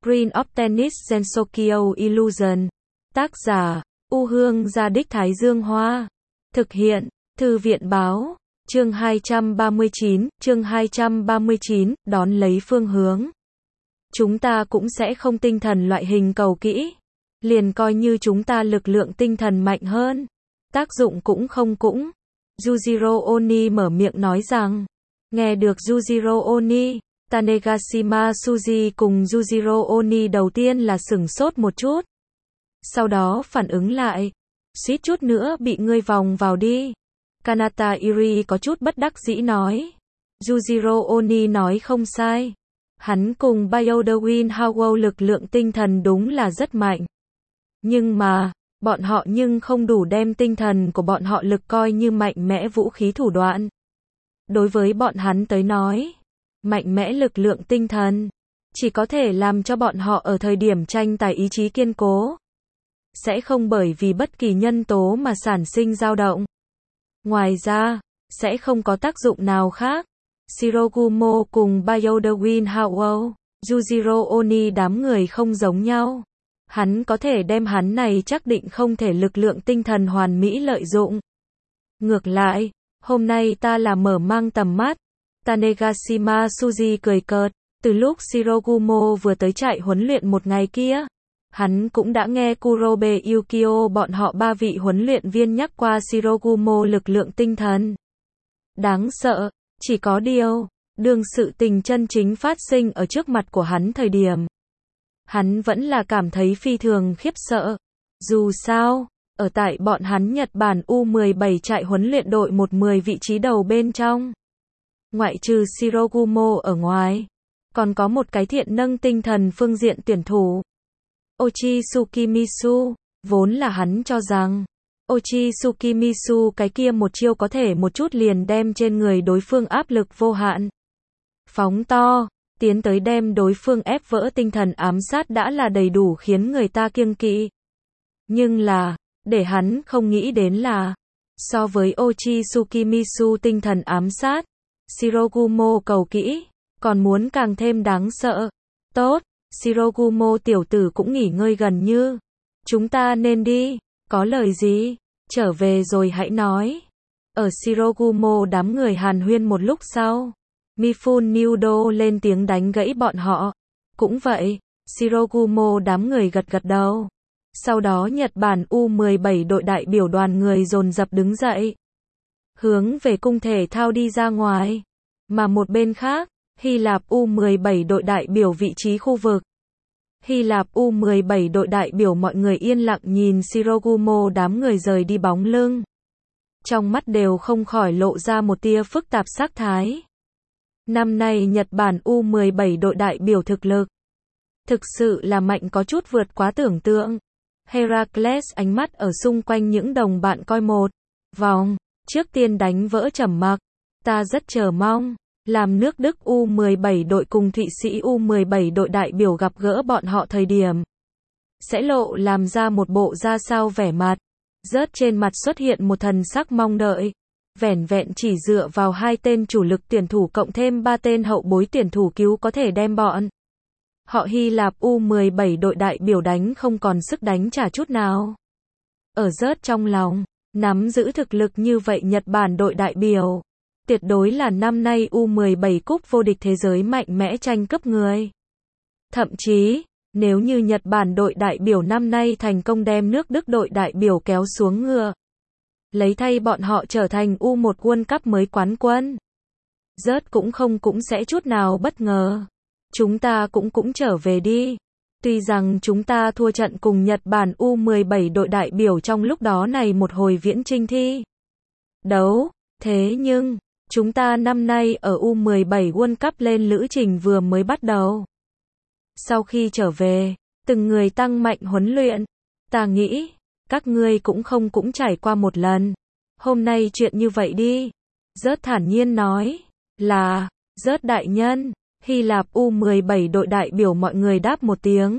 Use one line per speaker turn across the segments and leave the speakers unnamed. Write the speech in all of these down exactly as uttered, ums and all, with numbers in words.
Screen of Tennis Gensokyo Illusion. Tác giả, U Hương Gia Đích Thái Dương Hoa. Thực hiện, Thư viện Báo. Chương hai trăm ba mươi chín, chương hai trăm ba mươi chín, đón lấy phương hướng. Chúng ta cũng sẽ không tinh thần loại hình cầu kỹ. Liền coi như chúng ta lực lượng tinh thần mạnh hơn. Tác dụng cũng không cũng. Yujiro Oni mở miệng nói rằng. Nghe được Yujiro Oni, Tanegashima Suji cùng Yujiro Oni đầu tiên là sửng sốt một chút. Sau đó phản ứng lại. Suýt chút nữa bị ngươi vòng vào đi. Kanata Iri có chút bất đắc dĩ nói. Yujiro Oni nói không sai. Hắn cùng Bioderwin Howell lực lượng tinh thần đúng là rất mạnh. Nhưng mà, bọn họ nhưng không đủ đem tinh thần của bọn họ lực coi như mạnh mẽ vũ khí thủ đoạn. Đối với bọn hắn tới nói, mạnh mẽ lực lượng tinh thần chỉ có thể làm cho bọn họ ở thời điểm tranh tài ý chí kiên cố. Sẽ không bởi vì bất kỳ nhân tố mà sản sinh dao động. Ngoài ra, sẽ không có tác dụng nào khác. Shirogumo cùng Bioderwin Howell, Yujiro Oni đám người không giống nhau. Hắn có thể đem hắn này chắc định không thể lực lượng tinh thần hoàn mỹ lợi dụng. Ngược lại, hôm nay ta là mở mang tầm mắt. Tanegashima Suji cười cợt, từ lúc Shirogumo vừa tới trại huấn luyện một ngày kia. Hắn cũng đã nghe Kurobe Yukio bọn họ ba vị huấn luyện viên nhắc qua Shirogumo lực lượng tinh thần. Đáng sợ, chỉ có điều, đương sự tình chân chính phát sinh ở trước mặt của hắn thời điểm. Hắn vẫn là cảm thấy phi thường khiếp sợ. Dù sao, ở tại bọn hắn Nhật Bản U mười bảy trại huấn luyện đội một mười vị trí đầu bên trong. Ngoại trừ Shirogumo ở ngoài, còn có một cái thiện nâng tinh thần phương diện tuyển thủ. Ochi Tsukimisu, vốn là hắn cho rằng, Ochi Tsukimisu cái kia một chiêu có thể một chút liền đem trên người đối phương áp lực vô hạn. Phóng to, tiến tới đem đối phương ép vỡ tinh thần ám sát đã là đầy đủ khiến người ta kiêng kỵ. Nhưng là, để hắn không nghĩ đến là, so với Ochi Tsukimisu tinh thần ám sát, Shirogumo cầu kỹ, còn muốn càng thêm đáng sợ. Tốt, Shirogumo tiểu tử cũng nghỉ ngơi gần như. Chúng ta nên đi, có lời gì, trở về rồi hãy nói. Ở Shirogumo đám người hàn huyên một lúc sau, Mifune Nudo lên tiếng đánh gãy bọn họ. Cũng vậy, Shirogumo đám người gật gật đầu. Sau đó Nhật Bản U mười bảy đội đại biểu đoàn người dồn dập đứng dậy. Hướng về cung thể thao đi ra ngoài. Mà một bên khác, Hy Lạp U mười bảy đội đại biểu vị trí khu vực. Hy Lạp U mười bảy đội đại biểu mọi người yên lặng nhìn Shirogumo đám người rời đi bóng lưng. Trong mắt đều không khỏi lộ ra một tia phức tạp sắc thái. Năm nay Nhật Bản U mười bảy đội đại biểu thực lực thực sự là mạnh có chút vượt quá tưởng tượng. Heracles ánh mắt ở xung quanh những đồng bạn coi một vòng, trước tiên đánh vỡ trầm mặc. Ta rất chờ mong, làm nước Đức U mười bảy đội cùng Thụy Sĩ U mười bảy đội đại biểu gặp gỡ bọn họ thời điểm. Sẽ lộ làm ra một bộ ra sao vẻ mặt. Rớt trên mặt xuất hiện một thần sắc mong đợi. Vẻn vẹn chỉ dựa vào hai tên chủ lực tuyển thủ cộng thêm ba tên hậu bối tuyển thủ cứu có thể đem bọn họ Hy Lạp U mười bảy đội đại biểu đánh không còn sức đánh trả chút nào. Ở rớt trong lòng, nắm giữ thực lực như vậy Nhật Bản đội đại biểu, tuyệt đối là năm nay U mười bảy cúp vô địch thế giới mạnh mẽ tranh cướp người. Thậm chí, nếu như Nhật Bản đội đại biểu năm nay thành công đem nước Đức đội đại biểu kéo xuống ngựa, lấy thay bọn họ trở thành U một World Cup mới quán quân. Rớt cũng không cũng sẽ chút nào bất ngờ. Chúng ta cũng cũng trở về đi. Tuy rằng chúng ta thua trận cùng Nhật Bản U mười bảy đội đại biểu trong lúc đó này một hồi viễn trinh thi đấu, thế nhưng, chúng ta năm nay ở U mười bảy World Cup lên lữ trình vừa mới bắt đầu. Sau khi trở về, từng người tăng mạnh huấn luyện. Ta nghĩ, các ngươi cũng không cũng trải qua một lần. Hôm nay chuyện như vậy đi. Rớt thản nhiên nói, là, Rớt đại nhân. Hy Lạp U mười bảy đội đại biểu mọi người đáp một tiếng.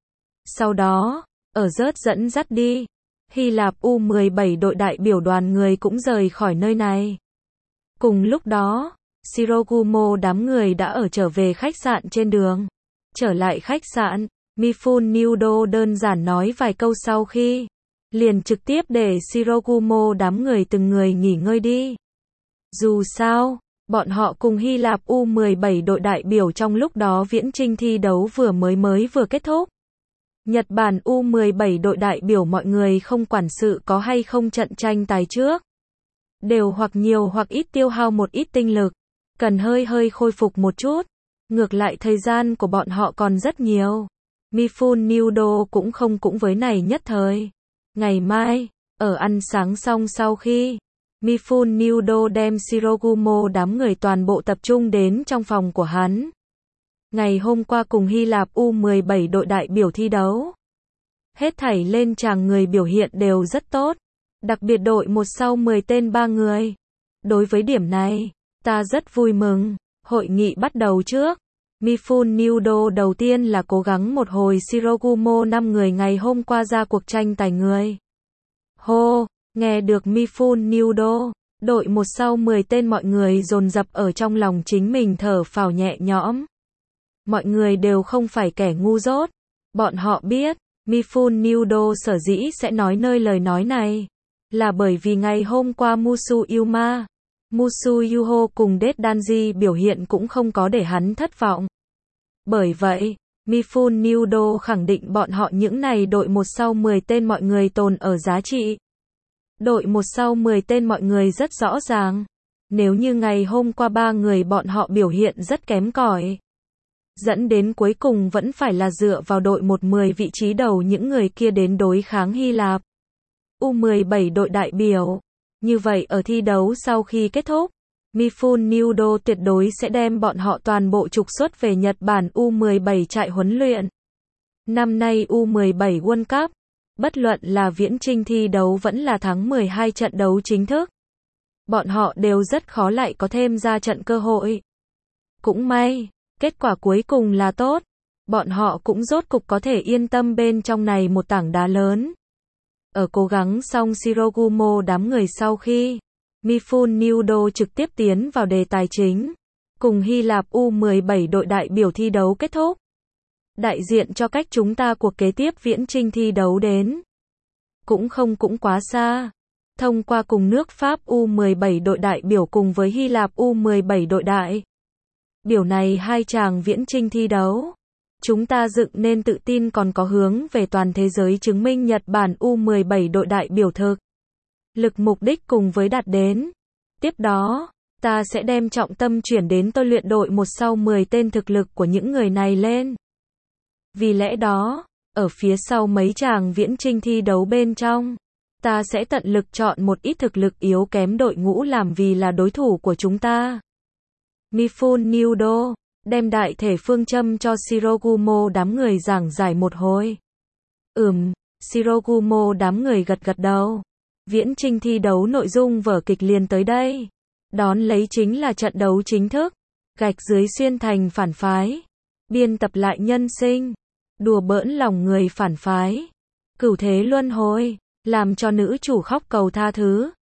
Sau đó, ở Rớt dẫn dắt đi, Hy Lạp U mười bảy đội đại biểu đoàn người cũng rời khỏi nơi này. Cùng lúc đó, Shirogumo đám người đã ở trở về khách sạn trên đường. Trở lại khách sạn, Mifune Udo đơn giản nói vài câu sau khi, liền trực tiếp để Shirogumo đám người từng người nghỉ ngơi đi. Dù sao, bọn họ cùng Hy Lạp U mười bảy đội đại biểu trong lúc đó viễn chinh thi đấu vừa mới mới vừa kết thúc. Nhật Bản U mười bảy đội đại biểu mọi người không quản sự có hay không trận tranh tài trước. Đều hoặc nhiều hoặc ít tiêu hao một ít tinh lực, cần hơi hơi khôi phục một chút. Ngược lại thời gian của bọn họ còn rất nhiều. Mifune Udo cũng không cũng với này nhất thời. Ngày mai, ở ăn sáng xong sau khi, Mifune Udo đem Shirogumo đám người toàn bộ tập trung đến trong phòng của hắn. Ngày hôm qua cùng Hy Lạp U mười bảy đội đại biểu thi đấu. Hết thảy lên tràng người biểu hiện đều rất tốt. Đặc biệt đội một sau mười tên ba người. Đối với điểm này, ta rất vui mừng. Hội nghị bắt đầu trước. Mifune Udo đầu tiên là cố gắng một hồi Shirogumo năm người ngày hôm qua ra cuộc tranh tài người. Hô, nghe được Mifune Udo, đội một sau mười tên mọi người dồn dập ở trong lòng chính mình thở phào nhẹ nhõm. Mọi người đều không phải kẻ ngu dốt. Bọn họ biết, Mifune Udo sở dĩ sẽ nói nơi lời nói này. Là bởi vì ngày hôm qua Musu Yuma, Musu Yuho cùng Dead Danji biểu hiện cũng không có để hắn thất vọng. Bởi vậy, Mifune Udo khẳng định bọn họ những này đội một sau mười tên mọi người tồn ở giá trị. Đội một sau mười tên mọi người rất rõ ràng. Nếu như ngày hôm qua ba người bọn họ biểu hiện rất kém cỏi, dẫn đến cuối cùng vẫn phải là dựa vào đội một mười vị trí đầu những người kia đến đối kháng Hy Lạp U mười bảy đội đại biểu. Như vậy ở thi đấu sau khi kết thúc, Mifune Udo tuyệt đối sẽ đem bọn họ toàn bộ trục xuất về Nhật Bản U mười bảy trại huấn luyện. Năm nay U mười bảy World Cup, bất luận là viễn chinh thi đấu vẫn là thắng mười hai trận đấu chính thức, bọn họ đều rất khó lại có thêm ra trận cơ hội. Cũng may, kết quả cuối cùng là tốt, bọn họ cũng rốt cục có thể yên tâm bên trong này một tảng đá lớn. Ở cố gắng xong Shirogumo đám người sau khi, Mifune Udo trực tiếp tiến vào đề tài chính. Cùng Hy Lạp U mười bảy đội đại biểu thi đấu kết thúc. Đại diện cho cách chúng ta cuộc kế tiếp viễn chinh thi đấu đến. Cũng không cũng quá xa. Thông qua cùng nước Pháp U mười bảy đội đại biểu cùng với Hy Lạp U mười bảy đội đại biểu này hai chàng viễn chinh thi đấu. Chúng ta dựng nên tự tin còn có hướng về toàn thế giới chứng minh Nhật Bản U mười bảy đội đại biểu thực lực mục đích cùng với đạt đến. Tiếp đó, ta sẽ đem trọng tâm chuyển đến tôi luyện đội một sau mười tên thực lực của những người này lên. Vì lẽ đó, ở phía sau mấy chàng viễn chinh thi đấu bên trong, ta sẽ tận lực chọn một ít thực lực yếu kém đội ngũ làm vì là đối thủ của chúng ta. Mifune Udo đem đại thể phương châm cho Shirogumo đám người giảng giải một hồi. Ừm, Shirogumo đám người gật gật đầu. Viễn chinh thi đấu nội dung vở kịch liền tới đây. Đón lấy chính là trận đấu chính thức. Gạch dưới xuyên thành phản phái. Biên tập lại nhân sinh. Đùa bỡn lòng người phản phái. Cửu thế luân hồi. Làm cho nữ chủ khóc cầu tha thứ.